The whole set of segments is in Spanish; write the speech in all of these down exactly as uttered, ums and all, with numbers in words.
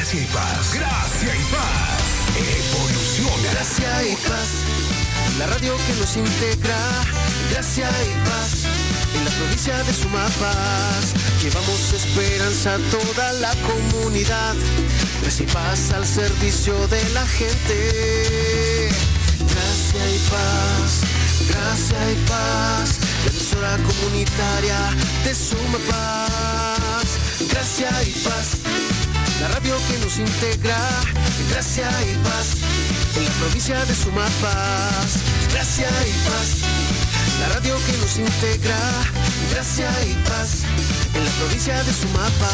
Gracia y paz. Gracia y paz. Evoluciona. Gracia y paz. La radio que nos integra. Gracia y paz. En la provincia de Sumapaz. Llevamos esperanza a toda la comunidad. Gracia y paz al servicio de la gente. Gracia y paz. Gracia y paz. La emisora comunitaria de Sumapaz. Gracia y paz. La radio que nos integra. Gracia y paz. En la provincia de Sumapaz. Gracia y paz. La radio que nos integra. Gracia y paz. En la provincia de Sumapaz.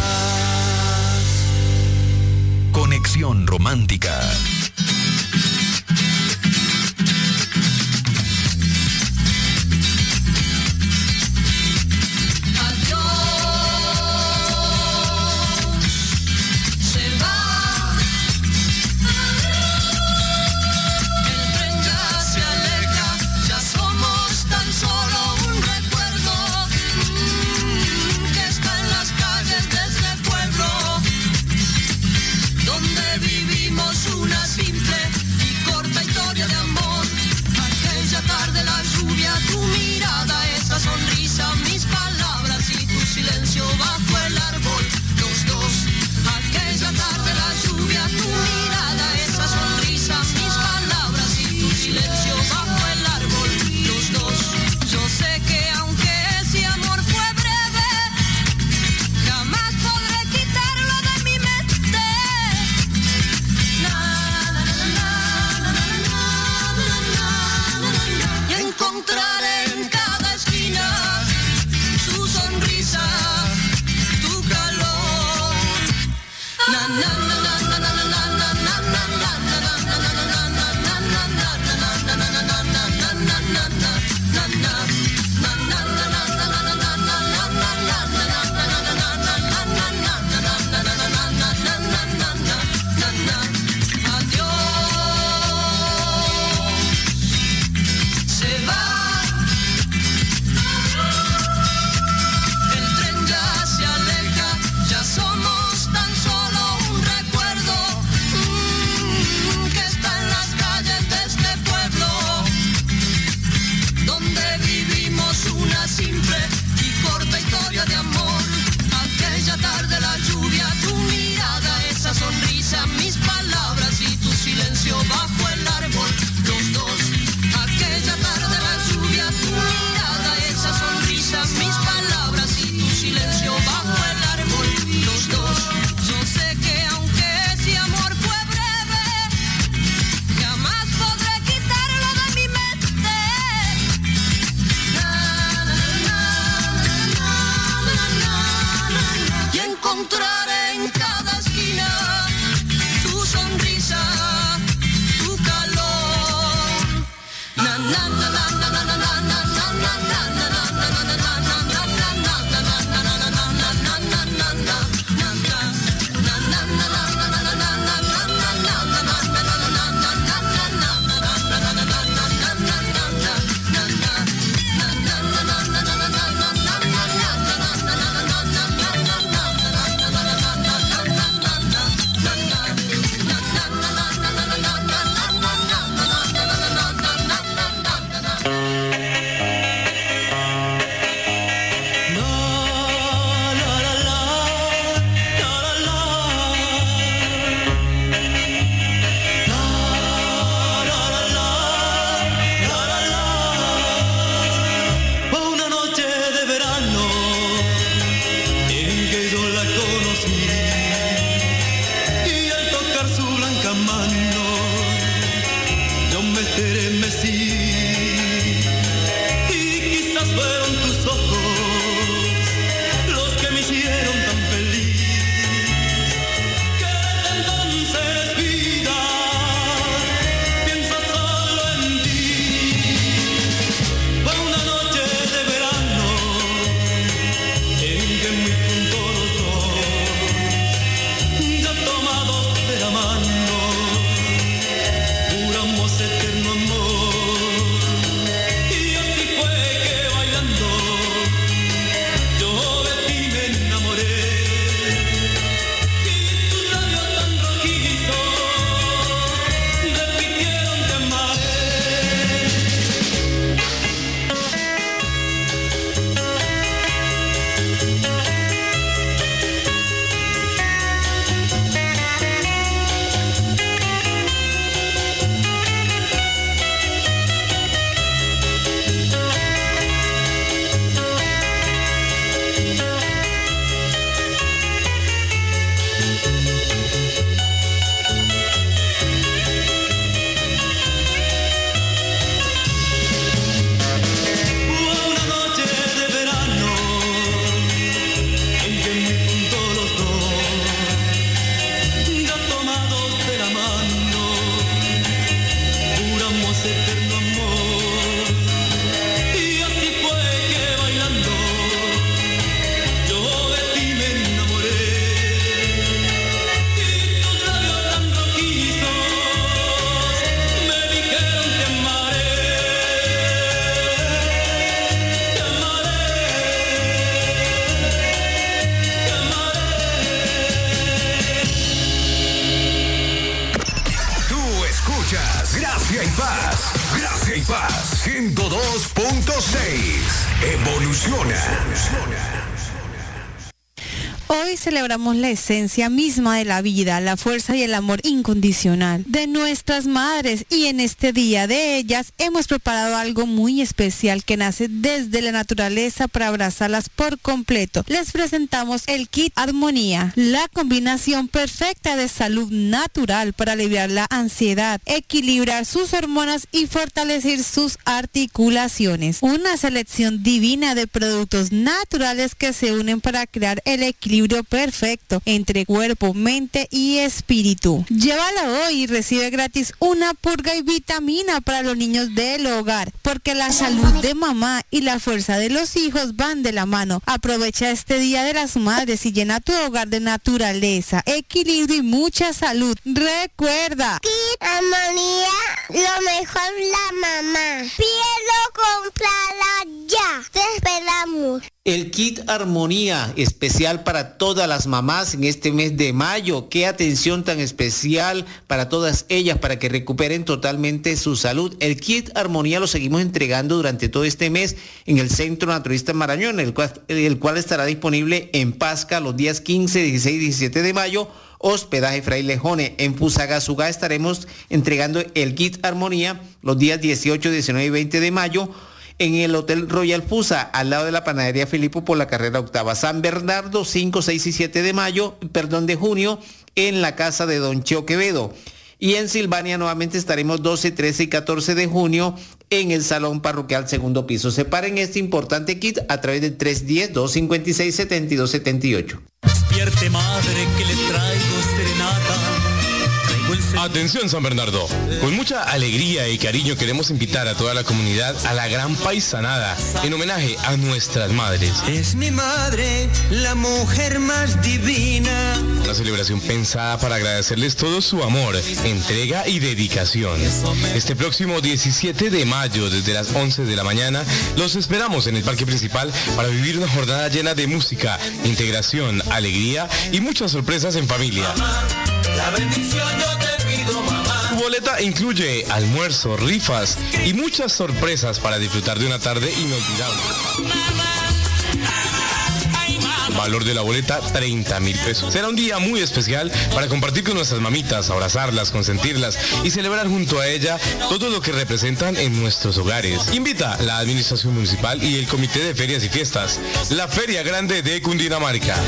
Conexión romántica. Gracia y Paz. Gracia y Paz. ciento dos punto seis. Evoluciona. Hoy celebramos la esencia misma de la vida, la fuerza y el amor incondicional de nuestras madres, y en este día de ellas hemos preparado algo muy especial que nace desde la naturaleza para abrazarlas por completo. Les presentamos el Kit Armonía, la combinación perfecta de salud natural para aliviar la ansiedad, equilibrar sus hormonas y fortalecer sus articulaciones. Una selección divina de productos naturales que se unen para crear el equilibrio perfecto entre cuerpo, mente y espíritu. Llévalo hoy y recibe gratis una purga y vitamina para los niños del hogar, porque la salud de mamá y la fuerza de los hijos van de la mano. Aprovecha este Día de las Madres y llena tu hogar de naturaleza, equilibrio y mucha salud. Recuerda, Kit Armonía, lo mejor la mamá. Pídelo, comprala ya. Te esperamos. El Kit Armonía, especial para todas las mamás en este mes de mayo. Qué atención tan especial para todas ellas, para que recuperen totalmente su salud. El Kit Armonía lo seguimos entregando durante todo este mes en el Centro Naturista Marañón, el cual, el cual estará disponible en Pasca los días quince, dieciséis y diecisiete de mayo. Hospedaje Fraile Jone. En Fusagasugá estaremos entregando el Kit Armonía los días dieciocho, diecinueve y veinte de mayo. En el Hotel Royal Fusa, al lado de la Panadería Filipo por la carrera octava. San Bernardo, cinco, seis y siete de mayo, perdón, de junio, en la casa de Don Cheo Quevedo. Y en Silvania nuevamente estaremos doce, trece y catorce de junio en el Salón Parroquial segundo piso. Separen este importante kit a través del tres uno cero, dos cinco seis, siete dos siete ocho. Despierte, madre, que le traigo serenata. Atención, San Bernardo, con mucha alegría y cariño queremos invitar a toda la comunidad a la gran paisanada en homenaje a nuestras madres. Es mi madre, la mujer más divina. Una celebración pensada para agradecerles todo su amor, entrega y dedicación. Este próximo diecisiete de mayo, desde las once de la mañana, los esperamos en el parque principal para vivir una jornada llena de música, integración, alegría y muchas sorpresas en familia. La bendición yo te pido, mamá. Tu boleta incluye almuerzo, rifas y muchas sorpresas para disfrutar de una tarde inolvidable. Valor de la boleta, treinta mil pesos. Será un día muy especial para compartir con nuestras mamitas, abrazarlas, consentirlas y celebrar junto a ella todo lo que representan en nuestros hogares. Invita la Administración Municipal y el Comité de Ferias y Fiestas, la Feria Grande de Cundinamarca.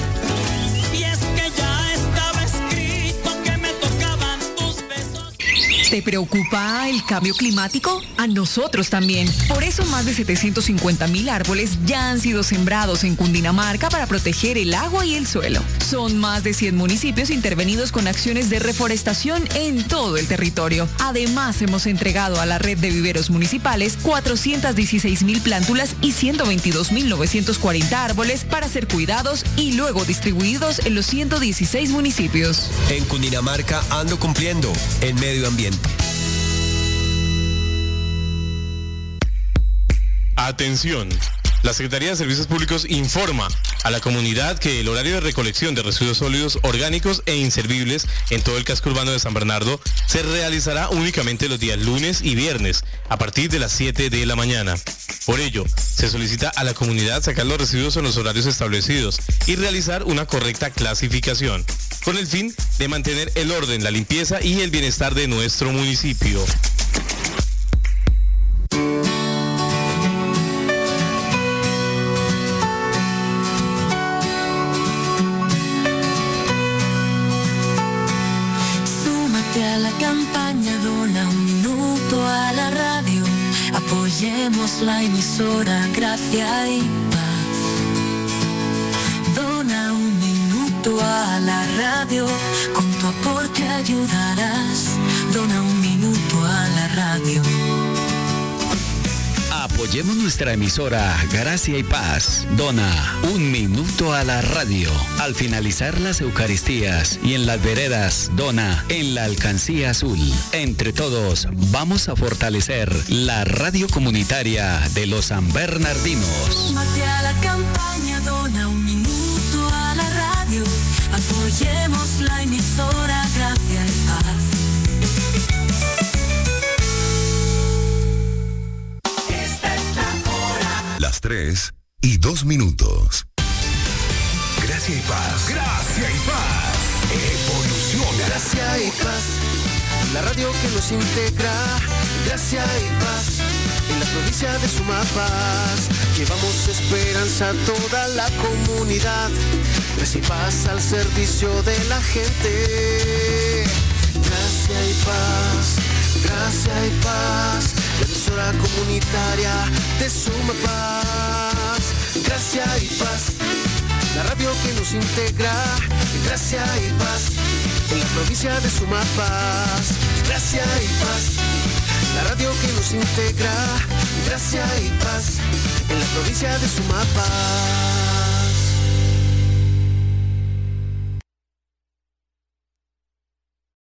¿Te preocupa el cambio climático? A nosotros también. Por eso más de setecientos cincuenta mil árboles ya han sido sembrados en Cundinamarca para proteger el agua y el suelo. Son más de cien municipios intervenidos con acciones de reforestación en todo el territorio. Además, hemos entregado a la red de viveros municipales cuatrocientas dieciséis mil plántulas y ciento veintidós mil novecientos cuarenta árboles para ser cuidados y luego distribuidos en los ciento dieciséis municipios. En Cundinamarca ando cumpliendo en medio ambiente. Atención. La Secretaría de Servicios Públicos informa a la comunidad que el horario de recolección de residuos sólidos, orgánicos e inservibles en todo el casco urbano de San Bernardo se realizará únicamente los días lunes y viernes a partir de las siete de la mañana. Por ello, se solicita a la comunidad sacar los residuos en los horarios establecidos y realizar una correcta clasificación, con el fin de mantener el orden, la limpieza y el bienestar de nuestro municipio. dona un minuto a la radio. Apoyemos la emisora Gracia y Paz. Dona un minuto a la radio. Con tu aporte ayudarás. Dona un minuto a la radio. Apoyemos nuestra emisora Gracia y Paz. Dona un minuto a la radio. Al finalizar las Eucaristías y en las veredas, dona en la Alcancía Azul. Entre todos, vamos a fortalecer la radio comunitaria de los San Bernardinos. Súmate a la campaña, dona un minuto a la radio. Apoyemos la emisora Gracia y Paz. Las tres y dos minutos. Gracia y Paz. Gracia y Paz. Evoluciona. Gracia y Paz. La radio que nos integra. Gracia y Paz. En la provincia de Sumapaz. Llevamos esperanza a toda la comunidad. Gracia y Paz al servicio de la gente. Gracia y Paz. Gracia y Paz. La emisora comunitaria de Sumapaz. Gracia y Paz. La radio que nos integra. Gracia y Paz. En la provincia de Sumapaz. Gracia y Paz. La radio que nos integra. Gracia y Paz. En la provincia de Sumapaz.